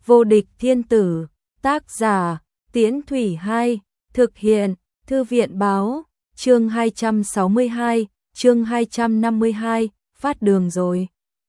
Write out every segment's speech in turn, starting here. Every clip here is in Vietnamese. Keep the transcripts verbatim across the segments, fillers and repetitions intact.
Vô địch thiên tử, tác giả, Tiễn Thủy Hai, thực hiện, Thư viện báo, chương hai trăm sáu mươi hai, chương hai trăm năm mươi hai, phát đường rồi.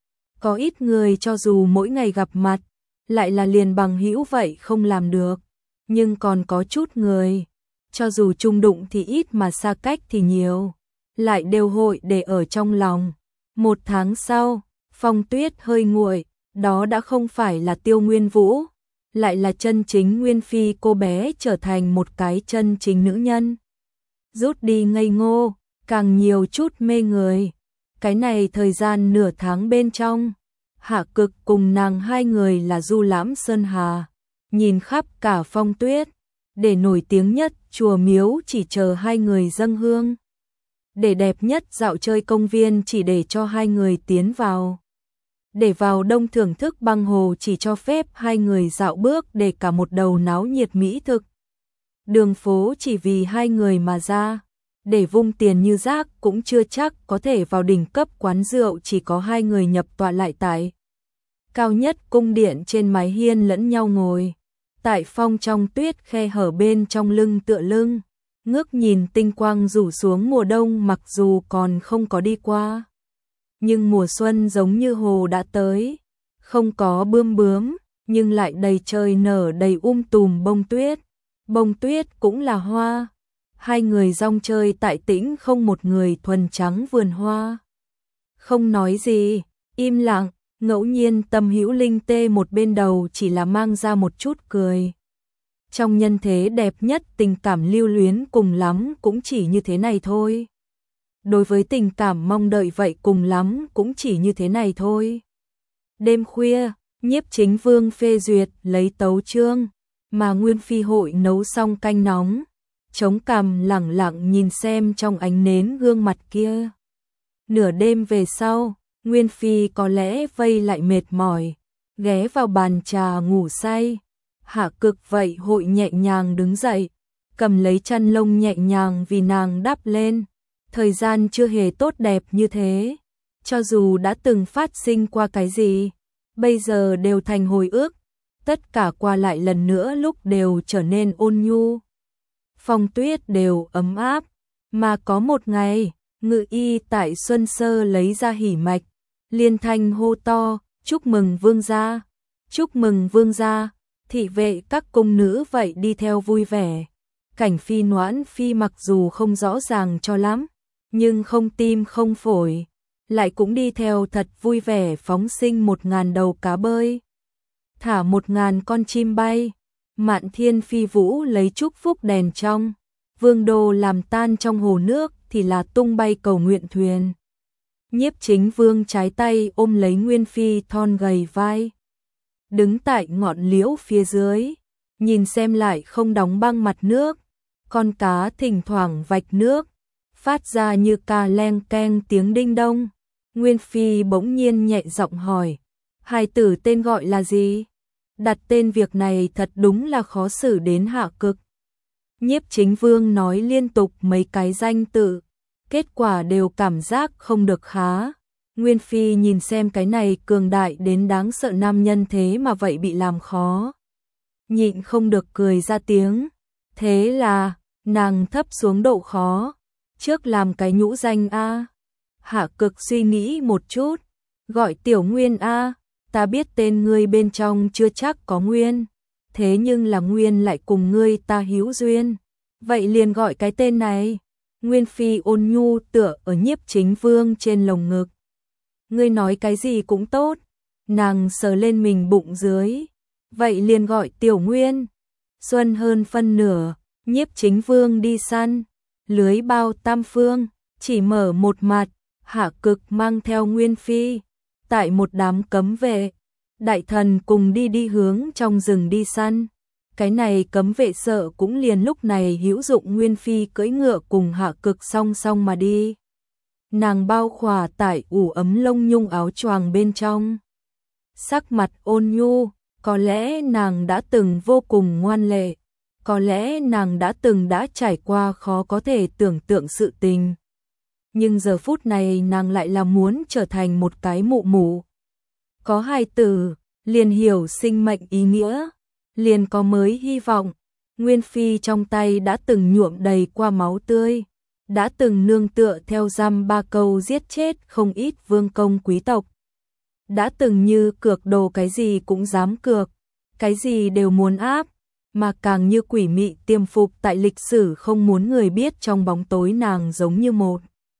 Có ít người cho dù mỗi ngày gặp mặt, lại là liền bằng hữu vậy không làm được, nhưng còn có chút người, cho dù chung đụng thì ít mà xa cách thì nhiều, lại đều hội để ở trong lòng. Một tháng sau, Phong Tuyết hơi nguội, đó đã không phải là Tiêu Nguyên Vũ, lại là chân chính Nguyên Phi, cô bé trở thành một cái chân chính nữ nhân. Rút đi ngây ngô, càng nhiều chút mê người. Cái này thời gian nửa tháng bên trong, Hạ Cực cùng nàng hai người là du lãm sơn hà, nhìn khắp cả Phong Tuyết, để nổi tiếng nhất chùa miếu chỉ chờ hai người dâng hương, để đẹp nhất dạo chơi công viên chỉ để cho hai người tiến vào, để vào đông thưởng thức băng hồ chỉ cho phép hai người dạo bước, để cả một đầu náo nhiệt mỹ thực. Đường phố chỉ vì hai người mà ra, để vung tiền như rác cũng chưa chắc có thể vào đỉnh cấp quán rượu chỉ có hai người nhập tọa lại tại cao nhất cung điện trên mái hiên lẫn nhau ngồi. Tại phong trong tuyết khe hở bên trong lưng tựa lưng, ngước nhìn tinh quang rủ xuống mùa đông mặc dù còn không có đi qua. Nhưng mùa xuân giống như hồ đã tới, không có bươm bướm, nhưng lại đầy trời nở đầy um tùm bông tuyết. Bông tuyết cũng là hoa. Hai người rong chơi tại tĩnh không một người thuần trắng vườn hoa. Không nói gì, im lặng, ngẫu nhiên Tâm Hữu Linh tê một bên đầu chỉ là mang ra một chút cười. Trong nhân thế đẹp nhất tình cảm lưu luyến cùng lắm cũng chỉ như thế này thôi. Đối với tình cảm mong đợi vậy cùng lắm cũng chỉ như thế này thôi. Đêm khuya, Nhiếp Chính Vương phê duyệt lấy tấu chương, mà Nguyên Phi hội nấu xong canh nóng, chống cằm lẳng lặng nhìn xem trong ánh nến gương mặt kia. Nửa đêm về sau, Nguyên Phi có lẽ vây lại mệt mỏi, ghé vào bàn trà ngủ say. Hạ Cực vậy hội nhẹ nhàng đứng dậy, cầm lấy chăn lông nhẹ nhàng vì nàng đắp lên. Thời gian chưa hề tốt đẹp như thế, cho dù đã từng phát sinh qua cái gì, bây giờ đều thành hồi ức, tất cả qua lại lần nữa lúc đều trở nên ôn nhu. Phong tuyết đều ấm áp, mà có một ngày, Ngự Y tại Xuân Sơ lấy ra hỉ mạch, liên thanh hô to, chúc mừng vương gia, chúc mừng vương gia. Thị vệ các cung nữ vậy đi theo vui vẻ. Cảnh Phi Noãn Phi mặc dù không rõ ràng cho lắm, nhưng không tim không phổi, lại cũng đi theo thật vui vẻ, phóng sinh một ngàn đầu cá bơi, thả một ngàn con chim bay. Mạn Thiên Phi Vũ lấy chúc phúc đèn trong vương đô làm tan trong hồ nước thì là tung bay cầu nguyện thuyền. Nhiếp Chính Vương trái tay ôm lấy Nguyên Phi thon gầy vai, đứng tại ngọn liễu phía dưới, nhìn xem lại không đóng băng mặt nước, con cá thỉnh thoảng vạch nước, phát ra như ca leng keng tiếng đinh đông. Nguyên Phi bỗng nhiên nhẹ giọng hỏi, hài tử tên gọi là gì? Đặt tên việc này thật đúng là khó xử đến Hạ Cực. Nhiếp Chính Vương nói liên tục mấy cái danh tự, kết quả đều cảm giác không được khá. Nguyên Phi nhìn xem cái này cường đại đến đáng sợ nam nhân thế mà vậy bị làm khó, nhịn không được cười ra tiếng. Thế là, nàng thấp xuống độ khó, trước làm cái nhũ danh a. Hạ Cực suy nghĩ một chút, gọi Tiểu Nguyên a, ta biết tên ngươi bên trong chưa chắc có Nguyên, thế nhưng là Nguyên lại cùng ngươi ta hữu duyên, vậy liền gọi cái tên này. Nguyên Phi ôn nhu tựa ở Nhiếp Chính Vương trên lồng ngực. Ngươi nói cái gì cũng tốt. Nàng sờ lên mình bụng dưới, vậy liền gọi Tiểu Nguyên. Xuân hơn phân nửa, Nhiếp Chính Vương đi săn, lưới bao tam phương, chỉ mở một mặt. Hạ Cực mang theo Nguyên Phi, tại một đám cấm vệ, đại thần cùng đi đi hướng trong rừng đi săn. Cái này cấm vệ sợ cũng liền lúc này hữu dụng Nguyên Phi cưỡi ngựa cùng Hạ Cực song song mà đi. Nàng bao khỏa tại ủ ấm lông nhung áo choàng bên trong, sắc mặt ôn nhu, có lẽ nàng đã từng vô cùng ngoan lệ, có lẽ nàng đã từng đã trải qua khó có thể tưởng tượng sự tình. Nhưng giờ phút này nàng lại là muốn trở thành một cái mụ mụ. Có hài tử, liền hiểu sinh mệnh ý nghĩa, liền có mới hy vọng. Nguyên Phi trong tay đã từng nhuộm đầy qua máu tươi, đã từng nương tựa theo giam ba câu giết chết không ít vương công quý tộc. Đã từng như cược đồ cái gì cũng dám cược, cái gì đều muốn áp, mà càng như quỷ mị tiềm phục tại lịch sử không muốn người biết trong bóng tối nàng giống như một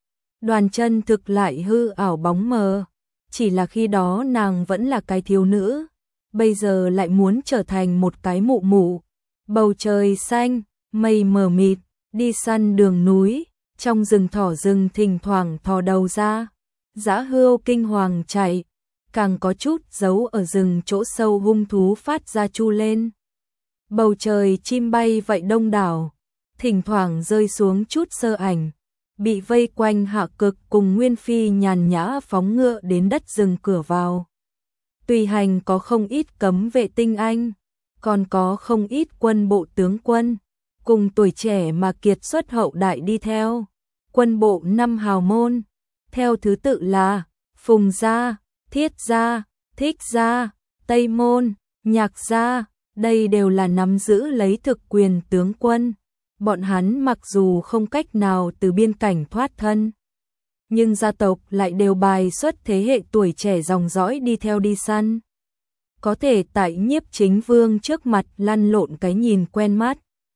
đoàn chân thực lại hư ảo bóng mờ. Chỉ là khi đó nàng vẫn là cái thiếu nữ, bây giờ lại muốn trở thành một cái mụ mụ. Bầu trời xanh, mây mờ mịt, đi săn đường núi, trong rừng thỏ rừng thỉnh thoảng thò đầu ra, dã hươu kinh hoàng chạy, càng có chút giấu ở rừng chỗ sâu hung thú phát ra chu lên. Bầu trời chim bay vậy đông đảo, thỉnh thoảng rơi xuống chút sơ ảnh, bị vây quanh Hạ Cực cùng Nguyên Phi nhàn nhã phóng ngựa đến đất rừng cửa vào. Tùy hành có không ít cấm vệ tinh anh, còn có không ít quân bộ tướng quân, cùng tuổi trẻ mà kiệt xuất hậu đại đi theo. Quân bộ năm hào môn, theo thứ tự là Phùng gia, Thiết gia, Thích gia, Tây môn, Nhạc gia, đây đều là nắm giữ lấy thực quyền tướng quân. Bọn hắn mặc dù không cách nào từ biên cảnh thoát thân, nhưng gia tộc lại đều bài xuất thế hệ tuổi trẻ dòng dõi đi theo đi săn. Có thể tại Nhiếp Chính Vương trước mặt lăn lộn cái nhìn quen mắt.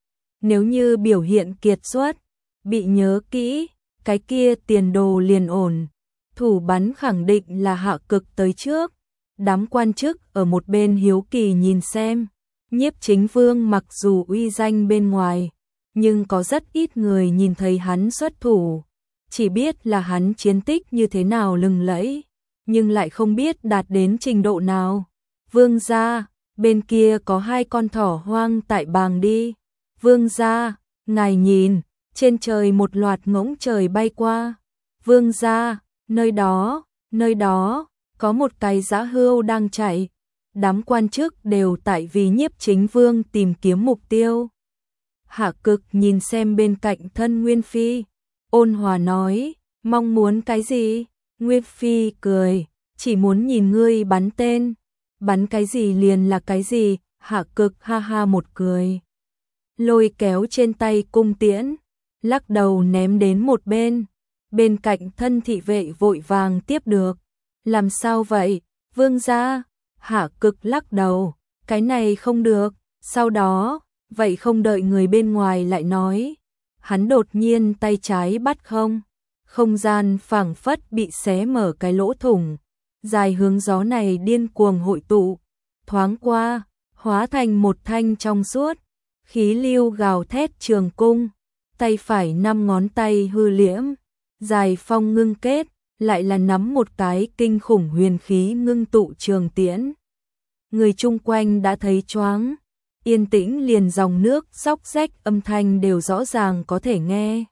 Nếu như biểu hiện kiệt xuất, bị nhớ kỹ, cái kia tiền đồ liền ổn. Thủ bắn khẳng định là Hạ Cực tới trước. Đám quan chức ở một bên hiếu kỳ nhìn xem. Nhiếp Chính Vương mặc dù uy danh bên ngoài, nhưng có rất ít người nhìn thấy hắn xuất thủ. Chỉ biết là hắn chiến tích như thế nào lừng lẫy, nhưng lại không biết đạt đến trình độ nào. Vương gia, bên kia có hai con thỏ hoang tại bàng đi. Vương gia, ngài nhìn, trên trời một loạt ngỗng trời bay qua. Vương gia, nơi đó, nơi đó, có một cái dã hươu đang chạy. Đám quan chức đều tại vì Nhiếp Chính Vương tìm kiếm mục tiêu. Hạ Cực nhìn xem bên cạnh thân Nguyên Phi, ôn hòa nói, mong muốn cái gì? Nguyên Phi cười, chỉ muốn nhìn ngươi bắn tên. Bắn cái gì liền là cái gì. Hạ Cực ha ha một cười, lôi kéo trên tay cung tiễn, lắc đầu ném đến một bên. Bên cạnh thân thị vệ vội vàng tiếp được. Làm sao vậy, vương gia? Hạ Cực lắc đầu, cái này không được. Sau đó, vậy không đợi người bên ngoài lại nói, hắn đột nhiên tay trái bắt không. Không gian phảng phất bị xé mở cái lỗ thủng, dài hướng gió này điên cuồng hội tụ, thoáng qua, hóa thành một thanh trong suốt, khí lưu gào thét trường cung, tay phải năm ngón tay hư liễm, dài phong ngưng kết, lại là nắm một cái kinh khủng huyền khí ngưng tụ trường tiễn. Người chung quanh đã thấy choáng, yên tĩnh liền dòng nước xóc rách âm thanh đều rõ ràng có thể nghe.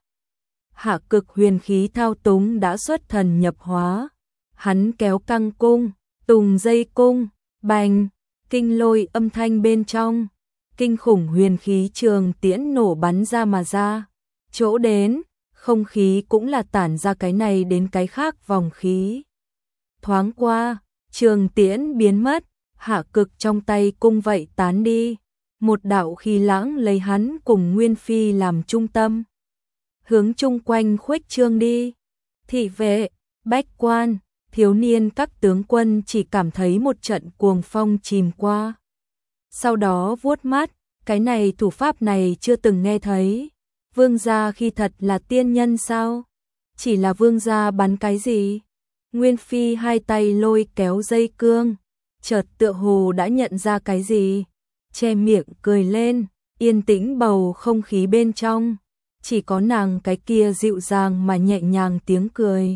Hạ Cực huyền khí thao túng đã xuất thần nhập hóa, hắn kéo căng cung, tùng dây cung, bành, kinh lôi âm thanh bên trong, kinh khủng huyền khí trường tiễn nổ bắn ra mà ra. Chỗ đến, không khí cũng là tản ra cái này đến cái khác vòng khí. Thoáng qua, trường tiễn biến mất, Hạ Cực trong tay cung vậy tán đi. Một đạo khí lãng lấy hắn cùng Nguyên Phi làm trung tâm, hướng chung quanh khuếch trương đi. Thị vệ, bách quan, thiếu niên các tướng quân chỉ cảm thấy một trận cuồng phong chìm qua. Sau đó vuốt mắt, cái này thủ pháp này chưa từng nghe thấy. Vương gia khi thật là tiên nhân sao? Chỉ là vương gia bắn cái gì? Nguyên Phi hai tay lôi kéo dây cương, chợt tựa hồ đã nhận ra cái gì, che miệng cười lên, yên tĩnh bầu không khí bên trong, chỉ có nàng cái kia dịu dàng mà nhẹ nhàng tiếng cười.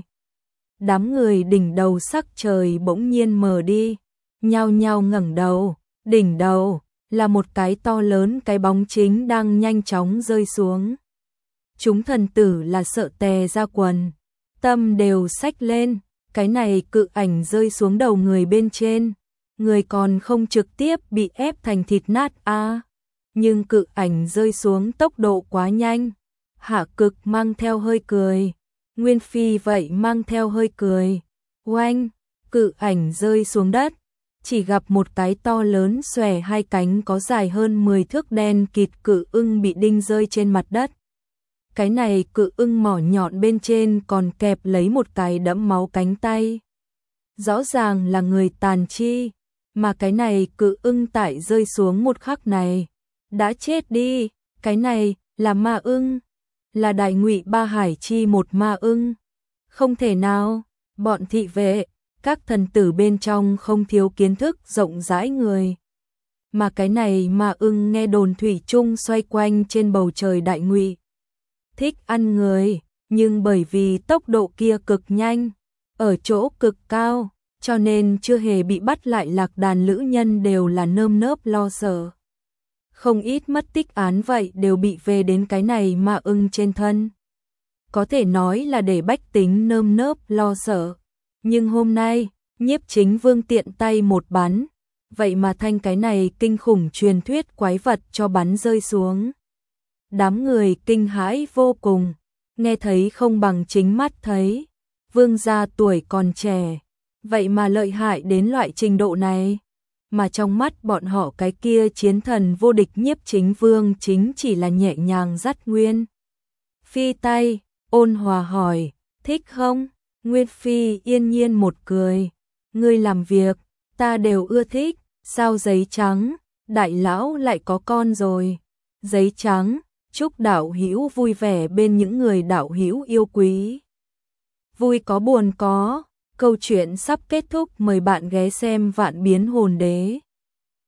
Đám người đỉnh đầu sắc trời bỗng nhiên mờ đi, nhao nhao ngẩng đầu, đỉnh đầu là một cái to lớn cái bóng chính đang nhanh chóng rơi xuống. Chúng thần tử là sợ tè ra quần, tâm đều xách lên, cái này cự ảnh rơi xuống đầu người bên trên, người còn không trực tiếp bị ép thành thịt nát a, à. Nhưng cự ảnh rơi xuống tốc độ quá nhanh. Hạ Cực mang theo hơi cười, Nguyên Phi vậy mang theo hơi cười. Oanh, cự ảnh rơi xuống đất, chỉ gặp một cái to lớn xòe hai cánh có dài hơn mười thước đen kịt cự ưng bị đinh rơi trên mặt đất. Cái này cự ưng mỏ nhọn bên trên còn kẹp lấy một cái đẫm máu cánh tay. Rõ ràng là người tàn chi, mà cái này cự ưng tại rơi xuống một khắc này đã chết đi. Cái này là ma ưng, là Đại Ngụy Ba Hải chi một ma ưng. Không thể nào, bọn thị vệ, các thần tử bên trong không thiếu kiến thức rộng rãi người. Mà cái này ma ưng nghe đồn thủy chung xoay quanh trên bầu trời Đại Ngụy. Thích ăn người, nhưng bởi vì tốc độ kia cực nhanh, ở chỗ cực cao, cho nên chưa hề bị bắt lại. Lạc đàn lữ nhân đều là nơm nớp lo sợ. Không ít mất tích án vậy đều bị về đến cái này ma ưng trên thân. Có thể nói là để bách tính nơm nớp lo sợ. Nhưng hôm nay, Nhiếp Chính Vương tiện tay một bắn, vậy mà thanh cái này kinh khủng truyền thuyết quái vật cho bắn rơi xuống. Đám người kinh hãi vô cùng, nghe thấy không bằng chính mắt thấy. Vương gia tuổi còn trẻ, vậy mà lợi hại đến loại trình độ này. Mà trong mắt bọn họ cái kia chiến thần vô địch Nhiếp Chính Vương chính chỉ là nhẹ nhàng dắt Nguyên Phi tay, ôn hòa hỏi, thích không? Nguyên Phi yên nhiên một cười, ngươi làm việc, ta đều ưa thích. Sao giấy trắng, đại lão lại có con rồi. Giấy trắng, chúc đạo hữu vui vẻ bên những người đạo hữu yêu quý. Vui có buồn có, câu chuyện sắp kết thúc, mời bạn ghé xem Vạn Biến Hồn Đế.